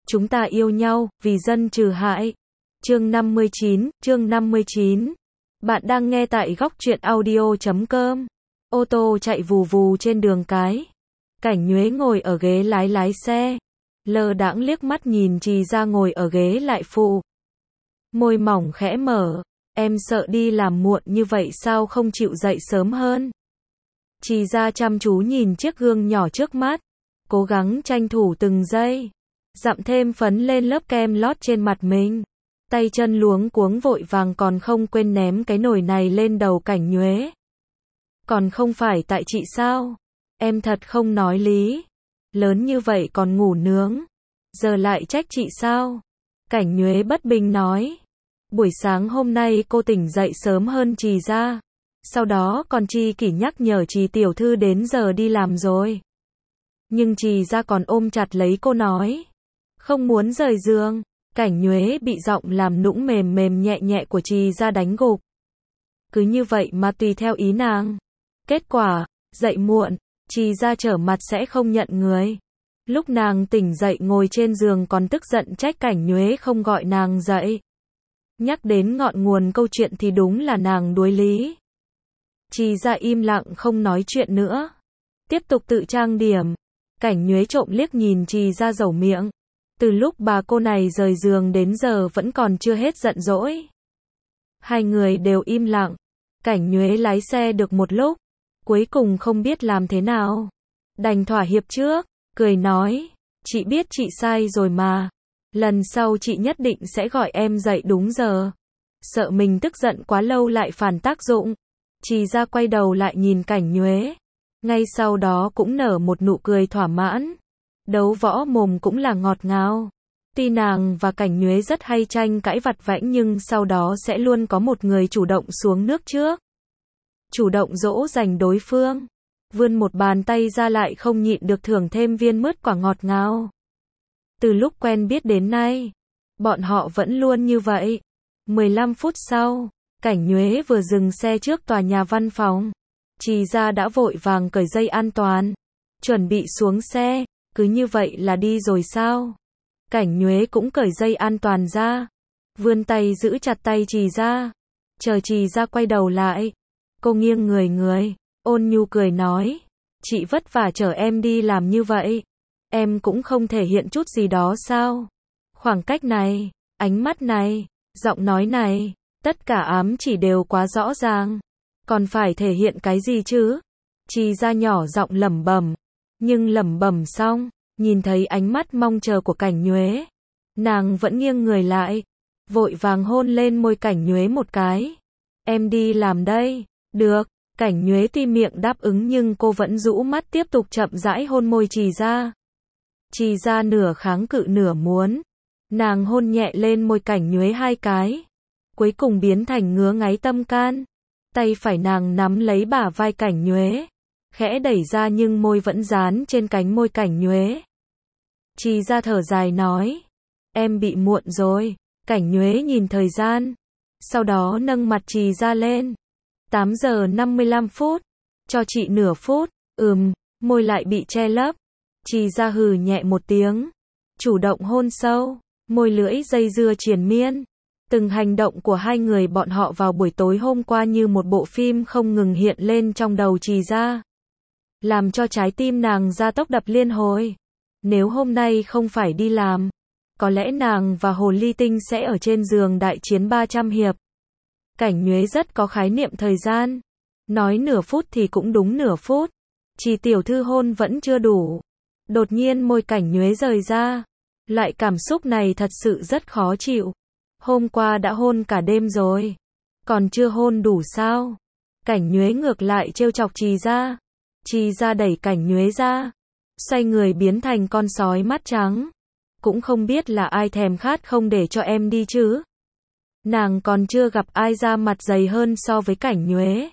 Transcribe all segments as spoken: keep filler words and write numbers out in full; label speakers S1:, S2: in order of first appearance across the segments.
S1: Chúng ta yêu nhau, vì dân trừ hại. Chương năm mươi chín, chương năm mươi chín. Bạn đang nghe tại góc truyện audio chấm com. Ô tô chạy vù vù trên đường cái. Cảnh Nhuế ngồi ở ghế lái lái xe. Lơ đãng liếc mắt nhìn Trì Gia ngồi ở ghế lại phụ. Môi mỏng khẽ mở. Em sợ đi làm muộn như vậy sao không chịu dậy sớm hơn? Trì Gia chăm chú nhìn chiếc gương nhỏ trước mắt. Cố gắng tranh thủ từng giây. Dặm thêm phấn lên lớp kem lót trên mặt mình. Tay chân luống cuống vội vàng còn không quên ném cái nồi này lên đầu Cảnh Nhuế. Còn không phải tại chị sao? Em thật không nói lý. Lớn như vậy còn ngủ nướng. Giờ lại trách chị sao? Cảnh Nhuế bất bình nói. Buổi sáng hôm nay cô tỉnh dậy sớm hơn Trì Gia. Sau đó còn chi kỷ nhắc nhở Trì tiểu thư đến giờ đi làm rồi. Nhưng Trì Gia còn ôm chặt lấy cô nói. Không muốn rời giường. Cảnh Nhuế bị giọng làm nũng mềm mềm nhẹ nhẹ của Trì Gia đánh gục. Cứ như vậy mà tùy theo ý nàng. Kết quả, dậy muộn, Trì Gia trở mặt sẽ không nhận người. Lúc nàng tỉnh dậy ngồi trên giường còn tức giận trách Cảnh Nhuế không gọi nàng dậy. Nhắc đến ngọn nguồn câu chuyện thì đúng là nàng đuối lý. Trì Gia im lặng không nói chuyện nữa. Tiếp tục tự trang điểm. Cảnh Nhuế trộm liếc nhìn Trì Gia dẩu miệng. Từ lúc bà cô này rời giường đến giờ vẫn còn chưa hết giận dỗi. Hai người đều im lặng. Cảnh Nhuế lái xe được một lúc. Cuối cùng không biết làm thế nào. Đành thỏa hiệp trước. Cười nói. Chị biết chị sai rồi mà. Lần sau chị nhất định sẽ gọi em dậy đúng giờ. Sợ mình tức giận quá lâu lại phản tác dụng. Trì Gia quay đầu lại nhìn Cảnh Nhuế. Ngay sau đó cũng nở một nụ cười thỏa mãn. Đấu võ mồm cũng là ngọt ngào. Tuy nàng và Cảnh Nhuế rất hay tranh cãi vặt vãnh nhưng sau đó sẽ luôn có một người chủ động xuống nước trước. Chủ động dỗ dành đối phương. Vươn một bàn tay ra lại không nhịn được thưởng thêm viên mứt quả ngọt ngào. Từ lúc quen biết đến nay, bọn họ vẫn luôn như vậy. mười lăm phút sau, Cảnh Nhuế vừa dừng xe trước tòa nhà văn phòng. Trì Gia đã vội vàng cởi dây an toàn. Chuẩn bị xuống xe. Cứ như vậy là đi rồi sao? Cảnh Nhuế cũng cởi dây an toàn ra. Vươn tay giữ chặt tay Trì Gia. Chờ Trì Gia quay đầu lại. Cô nghiêng người người. Ôn nhu cười nói. Chị vất vả chở em đi làm như vậy. Em cũng không thể hiện chút gì đó sao? Khoảng cách này, ánh mắt này, giọng nói này, tất cả ám chỉ đều quá rõ ràng. Còn phải thể hiện cái gì chứ? Trì Gia nhỏ giọng lẩm bẩm. Nhưng lẩm bẩm xong, nhìn thấy ánh mắt mong chờ của Cảnh Nhuế. Nàng vẫn nghiêng người lại. Vội vàng hôn lên môi Cảnh Nhuế một cái. Em đi làm đây. Được. Cảnh Nhuế tuy miệng đáp ứng nhưng cô vẫn rũ mắt tiếp tục chậm rãi hôn môi Trì Gia. Trì Gia nửa kháng cự nửa muốn. Nàng hôn nhẹ lên môi Cảnh Nhuế hai cái. Cuối cùng biến thành ngứa ngáy tâm can. Tay phải nàng nắm lấy bả vai Cảnh Nhuế. Khẽ đẩy ra nhưng môi vẫn dán trên cánh môi Cảnh Nhuế. Trì Gia thở dài nói. Em bị muộn rồi. Cảnh Nhuế nhìn thời gian. Sau đó nâng mặt Trì Gia lên. tám giờ năm mươi lăm phút. Cho chị nửa phút. Ừm, môi lại bị che lấp. Trì Gia hừ nhẹ một tiếng. Chủ động hôn sâu. Môi lưỡi dây dưa triền miên. Từng hành động của hai người bọn họ vào buổi tối hôm qua như một bộ phim không ngừng hiện lên trong đầu Trì Gia. Làm cho trái tim nàng gia tốc đập liên hồi. Nếu hôm nay không phải đi làm, có lẽ nàng và Hồ Ly Tinh sẽ ở trên giường đại chiến ba trăm hiệp. Cảnh Nhuế rất có khái niệm thời gian. Nói nửa phút thì cũng đúng nửa phút. Chỉ tiểu thư hôn vẫn chưa đủ. Đột nhiên môi Cảnh Nhuế rời ra. Loại cảm xúc này thật sự rất khó chịu. Hôm qua đã hôn cả đêm rồi. Còn chưa hôn đủ sao? Cảnh Nhuế ngược lại trêu chọc Trì Gia. Trì Gia đẩy Cảnh Nhuế ra. Xoay người biến thành con sói mắt trắng. Cũng không biết là ai thèm khát không để cho em đi chứ. Nàng còn chưa gặp ai ra mặt dày hơn so với Cảnh Nhuế.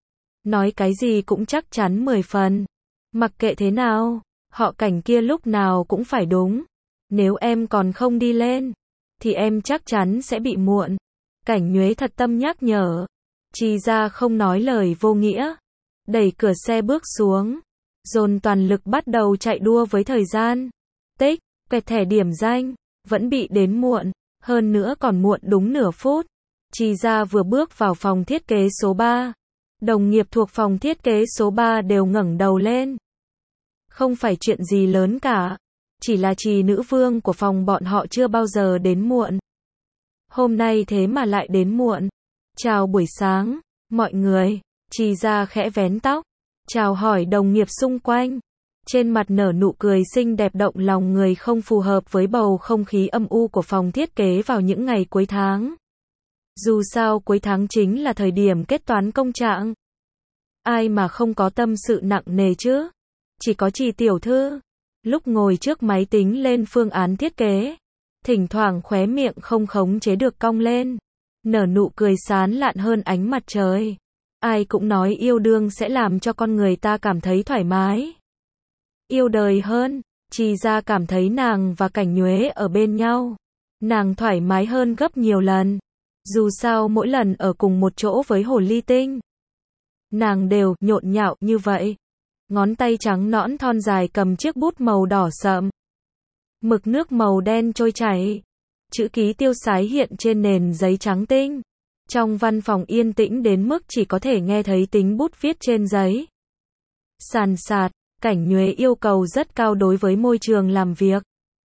S1: Nói cái gì cũng chắc chắn mười phần. Mặc kệ thế nào, họ Cảnh kia lúc nào cũng phải đúng. Nếu em còn không đi lên, thì em chắc chắn sẽ bị muộn. Cảnh Nhuế thật tâm nhắc nhở. Trì Gia không nói lời vô nghĩa. Đẩy cửa xe bước xuống. Dồn toàn lực bắt đầu chạy đua với thời gian. Tích, quẹt thẻ điểm danh. vẫn bị đến muộn, hơn nữa còn muộn đúng nửa phút. Trì Gia vừa bước vào phòng thiết kế số ba. Đồng nghiệp thuộc phòng thiết kế số ba đều ngẩng đầu lên. Không phải chuyện gì lớn cả, chỉ là Trì nữ vương của phòng bọn họ chưa bao giờ đến muộn. Hôm nay thế mà lại đến muộn. Chào buổi sáng, mọi người. Trì Gia khẽ vén tóc, chào hỏi đồng nghiệp xung quanh. Trên mặt nở nụ cười xinh đẹp động lòng người, không phù hợp với bầu không khí âm u của phòng thiết kế vào những ngày cuối tháng. Dù sao cuối tháng chính là thời điểm kết toán công trạng. Ai mà không có tâm sự nặng nề chứ? Chỉ có Trì tiểu thư. Lúc ngồi trước máy tính lên phương án thiết kế, thỉnh thoảng khóe miệng không khống chế được cong lên, nở nụ cười sán lạn hơn ánh mặt trời. Ai cũng nói yêu đương sẽ làm cho con người ta cảm thấy thoải mái. Yêu đời hơn, Trì Gia cảm thấy nàng và Cảnh Nhuế ở bên nhau, nàng thoải mái hơn gấp nhiều lần. Dù sao mỗi lần ở cùng một chỗ với Hồ Ly Tinh, nàng đều nhộn nhạo như vậy. Ngón tay trắng nõn thon dài cầm chiếc bút màu đỏ sậm. Mực nước màu đen trôi chảy. Chữ ký tiêu sái hiện trên nền giấy trắng tinh. Trong văn phòng yên tĩnh đến mức chỉ có thể nghe thấy tiếng bút viết trên giấy. Sàn sạt, Cảnh Nhuế yêu cầu rất cao đối với môi trường làm việc.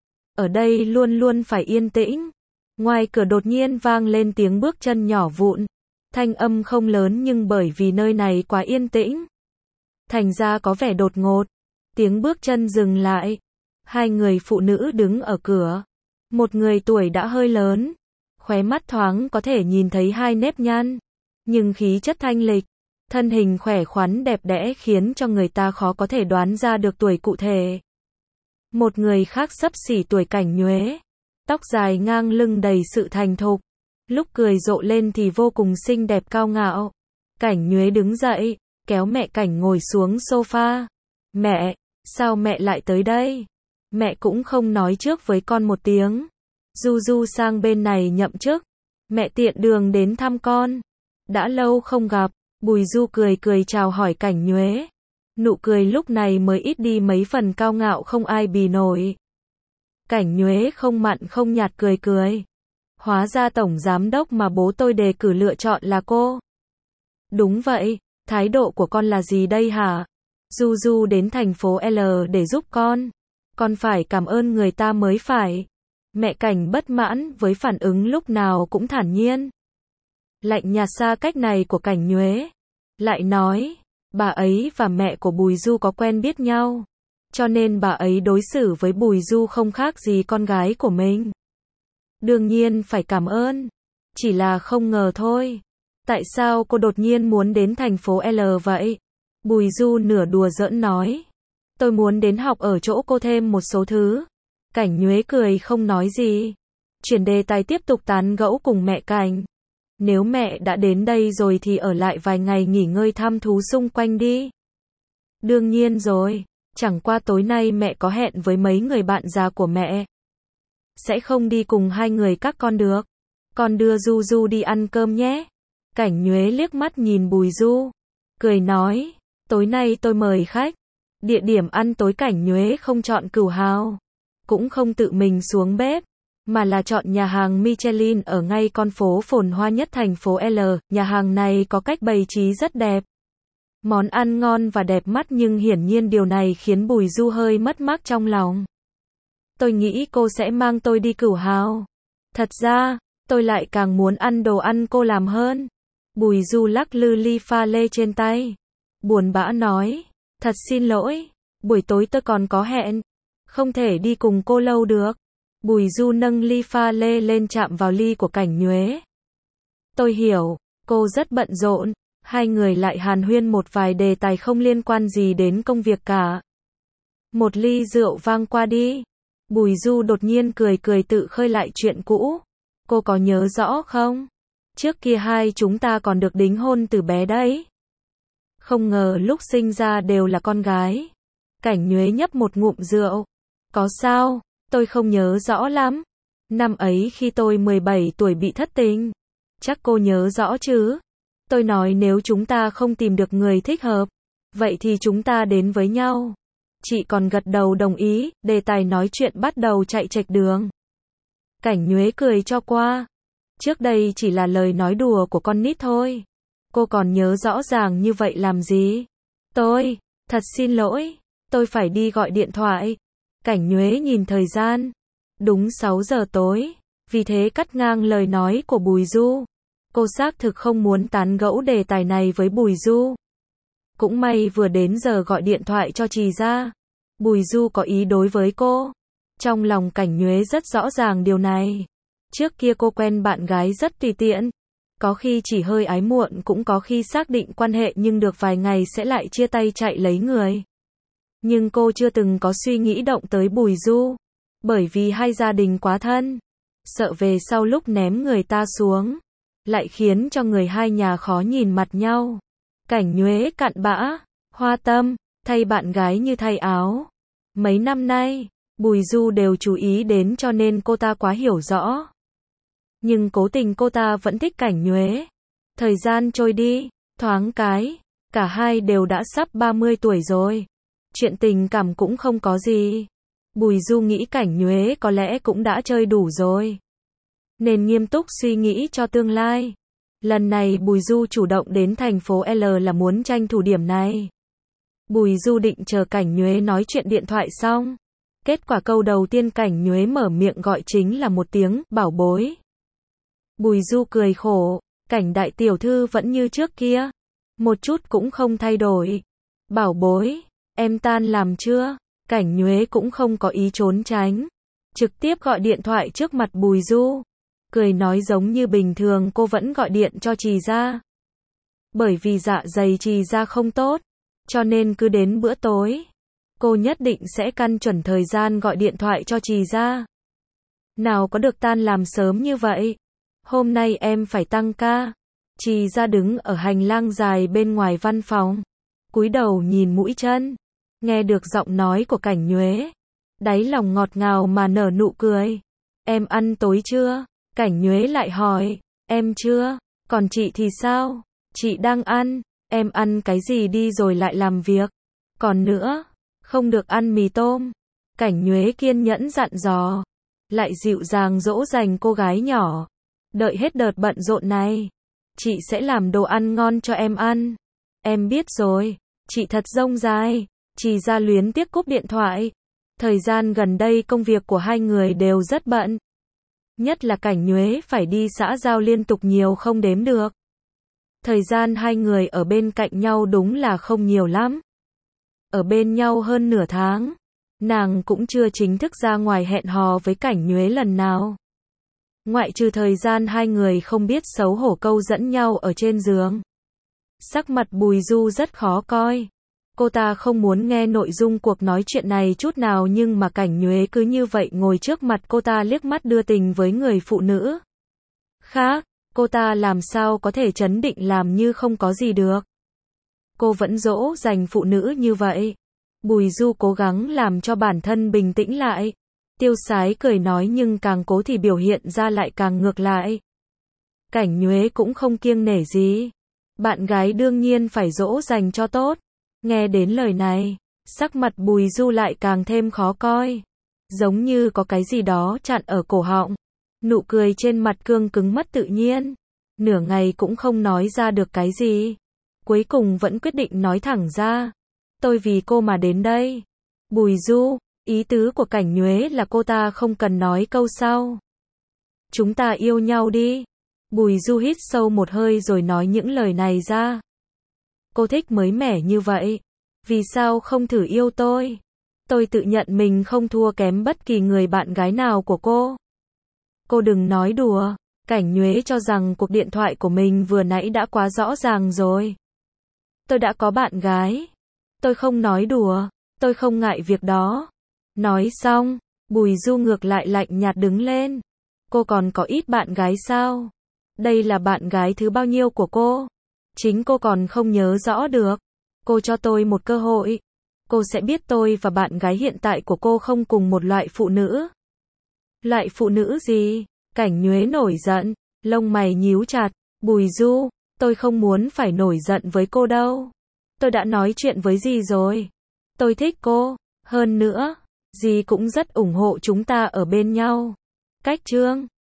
S1: Ở đây luôn luôn phải yên tĩnh. Ngoài cửa đột nhiên vang lên tiếng bước chân nhỏ vụn. Thanh âm không lớn nhưng bởi vì nơi này quá yên tĩnh, thành ra có vẻ đột ngột. Tiếng bước chân dừng lại. Hai người phụ nữ đứng ở cửa. Một người tuổi đã hơi lớn, khóe mắt thoáng có thể nhìn thấy hai nếp nhăn, nhưng khí chất thanh lịch, thân hình khỏe khoắn đẹp đẽ khiến cho người ta khó có thể đoán ra được tuổi cụ thể. Một người khác xấp xỉ tuổi Cảnh Nhuế, tóc dài ngang lưng đầy sự thành thục, lúc cười rộ lên thì vô cùng xinh đẹp cao ngạo. Cảnh Nhuế đứng dậy, kéo mẹ Cảnh ngồi xuống sofa. Mẹ, sao mẹ lại tới đây? Mẹ cũng không nói trước với con một tiếng. Du Du sang bên này nhậm chức, mẹ tiện đường đến thăm con. Đã lâu không gặp. Bùi Du cười cười chào hỏi Cảnh Nhuế. Nụ cười lúc này mới ít đi mấy phần cao ngạo không ai bì nổi. Cảnh Nhuế không mặn không nhạt cười cười. Hóa ra tổng giám đốc mà bố tôi đề cử lựa chọn là cô. Đúng vậy, thái độ của con là gì đây hả? Du Du đến thành phố L để giúp con. Con phải cảm ơn người ta mới phải. Mẹ Cảnh bất mãn với phản ứng lúc nào cũng thản nhiên, lạnh nhạt xa cách này của Cảnh Nhuế. Lại nói, bà ấy và mẹ của Bùi Du có quen biết nhau, cho nên bà ấy đối xử với Bùi Du không khác gì con gái của mình. Đương nhiên phải cảm ơn. Chỉ là không ngờ thôi. Tại sao cô đột nhiên muốn đến thành phố L vậy? Bùi Du nửa đùa giỡn nói. Tôi muốn đến học ở chỗ cô thêm một số thứ. Cảnh Nhuế cười không nói gì. Chuyển đề tài tiếp tục tán gẫu cùng mẹ Cảnh. Nếu mẹ đã đến đây rồi thì ở lại vài ngày nghỉ ngơi thăm thú xung quanh đi. Đương nhiên rồi. Chẳng qua tối nay mẹ có hẹn với mấy người bạn già của mẹ. Sẽ không đi cùng hai người các con được. Con đưa Du Du đi ăn cơm nhé. Cảnh Nhuế liếc mắt nhìn Bùi Du, cười nói, tối nay tôi mời khách. Địa điểm ăn tối Cảnh Nhuế không chọn Cửu Hào, cũng không tự mình xuống bếp, mà là chọn nhà hàng Michelin ở ngay con phố phồn hoa nhất thành phố L. Nhà hàng này có cách bày trí rất đẹp, món ăn ngon và đẹp mắt, nhưng hiển nhiên điều này khiến Bùi Du hơi mất mát trong lòng. Tôi nghĩ cô sẽ mang tôi đi Cửu Hào. Thật ra, tôi lại càng muốn ăn đồ ăn cô làm hơn. Bùi Du lắc lư ly pha lê trên tay, buồn bã nói, thật xin lỗi, buổi tối tôi còn có hẹn, không thể đi cùng cô lâu được. Bùi Du nâng ly pha lê lên chạm vào ly của Cảnh Nhuế. Tôi hiểu, cô rất bận rộn. Hai người lại hàn huyên một vài đề tài không liên quan gì đến công việc cả. Một ly rượu vang qua đi. Bùi Du đột nhiên cười cười tự khơi lại chuyện cũ. Cô có nhớ rõ không? Trước kia hai chúng ta còn được đính hôn từ bé đấy. Không ngờ lúc sinh ra đều là con gái. Cảnh Nhuế nhấp một ngụm rượu. Có sao? Tôi không nhớ rõ lắm. Năm ấy khi tôi mười bảy tuổi bị thất tình. Chắc cô nhớ rõ chứ? Tôi nói nếu chúng ta không tìm được người thích hợp, vậy thì chúng ta đến với nhau. Chị còn gật đầu đồng ý, đề tài nói chuyện bắt đầu chạy chệch đường. Cảnh Nhuế cười cho qua. Trước đây chỉ là lời nói đùa của con nít thôi. Cô còn nhớ rõ ràng như vậy làm gì? Tôi, thật xin lỗi, tôi phải đi gọi điện thoại. Cảnh Nhuế nhìn thời gian. Đúng sáu giờ tối, vì thế cắt ngang lời nói của Bùi Du. Cô xác thực không muốn tán gẫu đề tài này với Bùi Du. Cũng may vừa đến giờ gọi điện thoại cho Trì ra. Bùi Du có ý đối với cô. Trong lòng Cảnh Nhuế rất rõ ràng điều này. Trước kia cô quen bạn gái rất tùy tiện. Có khi chỉ hơi ái muộn, cũng có khi xác định quan hệ nhưng được vài ngày sẽ lại chia tay chạy lấy người. Nhưng cô chưa từng có suy nghĩ động tới Bùi Du. Bởi vì hai gia đình quá thân. Sợ về sau lúc ném người ta xuống, lại khiến cho người hai nhà khó nhìn mặt nhau. Cảnh Nhuế cặn bã, hoa tâm, thay bạn gái như thay áo. Mấy năm nay, Bùi Du đều chú ý đến cho nên cô ta quá hiểu rõ. Nhưng cố tình cô ta vẫn thích Cảnh Nhuế. Thời gian trôi đi, thoáng cái, cả hai đều đã sắp ba mươi tuổi rồi. Chuyện tình cảm cũng không có gì. Bùi Du nghĩ Cảnh Nhuế có lẽ cũng đã chơi đủ rồi, nên nghiêm túc suy nghĩ cho tương lai. Lần này Bùi Du chủ động đến thành phố L là muốn tranh thủ điểm này. Bùi Du định chờ Cảnh Nhuế nói chuyện điện thoại xong. Kết quả câu đầu tiên Cảnh Nhuế mở miệng gọi chính là một tiếng, bảo bối. Bùi Du cười khổ, Cảnh đại tiểu thư vẫn như trước kia. Một chút cũng không thay đổi. Bảo bối, em tan làm chưa? Cảnh Nhuế cũng không có ý trốn tránh. Trực tiếp gọi điện thoại trước mặt Bùi Du. Cười nói giống như bình thường cô vẫn gọi điện cho Trì ra. Bởi vì dạ dày Trì ra không tốt, cho nên cứ đến bữa tối, cô nhất định sẽ căn chuẩn thời gian gọi điện thoại cho Trì ra. Nào có được tan làm sớm như vậy. Hôm nay em phải tăng ca. Trì ra đứng ở hành lang dài bên ngoài văn phòng, cúi đầu nhìn mũi chân. Nghe được giọng nói của Cảnh Nhuế, đáy lòng ngọt ngào mà nở nụ cười. Em ăn tối chưa? Cảnh Nhuế lại hỏi. Em chưa. Còn chị thì sao? Chị đang ăn. Em ăn cái gì đi rồi lại làm việc. Còn nữa, không được ăn mì tôm. Cảnh Nhuế kiên nhẫn dặn dò, lại dịu dàng dỗ dành cô gái nhỏ. Đợi hết đợt bận rộn này, chị sẽ làm đồ ăn ngon cho em ăn. Em biết rồi. Chị thật dông dài. Trì ra luyến tiếc cúp điện thoại. Thời gian gần đây công việc của hai người đều rất bận. Nhất là Cảnh Nhuế phải đi xã giao liên tục nhiều không đếm được. Thời gian hai người ở bên cạnh nhau đúng là không nhiều lắm. Ở bên nhau hơn nửa tháng, nàng cũng chưa chính thức ra ngoài hẹn hò với Cảnh Nhuế lần nào. Ngoại trừ thời gian hai người không biết xấu hổ câu dẫn nhau ở trên giường. Sắc mặt Bùi Du rất khó coi. Cô ta không muốn nghe nội dung cuộc nói chuyện này chút nào, nhưng mà Cảnh Nhuế cứ như vậy ngồi trước mặt cô ta liếc mắt đưa tình với người phụ nữ khác. Cô ta làm sao có thể trấn định làm như không có gì được. Cô vẫn dỗ dành phụ nữ như vậy. Bùi Du cố gắng làm cho bản thân bình tĩnh lại. Tiêu sái cười nói nhưng càng cố thì biểu hiện ra lại càng ngược lại. Cảnh Nhuế cũng không kiêng nể gì. Bạn gái đương nhiên phải dỗ dành cho tốt. Nghe đến lời này, sắc mặt Bùi Du lại càng thêm khó coi. Giống như có cái gì đó chặn ở cổ họng. Nụ cười trên mặt cương cứng mất tự nhiên. Nửa ngày cũng không nói ra được cái gì. Cuối cùng vẫn quyết định nói thẳng ra. Tôi vì cô mà đến đây. Bùi Du, ý tứ của Cảnh Nhuế là cô ta không cần nói câu sau. Chúng ta yêu nhau đi. Bùi Du hít sâu một hơi rồi nói những lời này ra. Cô thích mới mẻ như vậy. Vì sao không thử yêu tôi? Tôi tự nhận mình không thua kém bất kỳ người bạn gái nào của cô. Cô đừng nói đùa. Cảnh Nhuế cho rằng cuộc điện thoại của mình vừa nãy đã quá rõ ràng rồi. Tôi đã có bạn gái. Tôi không nói đùa. Tôi không ngại việc đó. Nói xong, Bùi Du ngược lại lạnh nhạt đứng lên. Cô còn có ít bạn gái sao? Đây là bạn gái thứ bao nhiêu của cô? Chính cô còn không nhớ rõ được. Cô cho tôi một cơ hội. Cô sẽ biết tôi và bạn gái hiện tại của cô không cùng một loại phụ nữ. Loại phụ nữ gì? Cảnh Nhuế nổi giận, lông mày nhíu chặt. Bùi Du, tôi không muốn phải nổi giận với cô đâu. Tôi đã nói chuyện với dì rồi. Tôi thích cô. Hơn nữa, dì cũng rất ủng hộ chúng ta ở bên nhau. Cách chương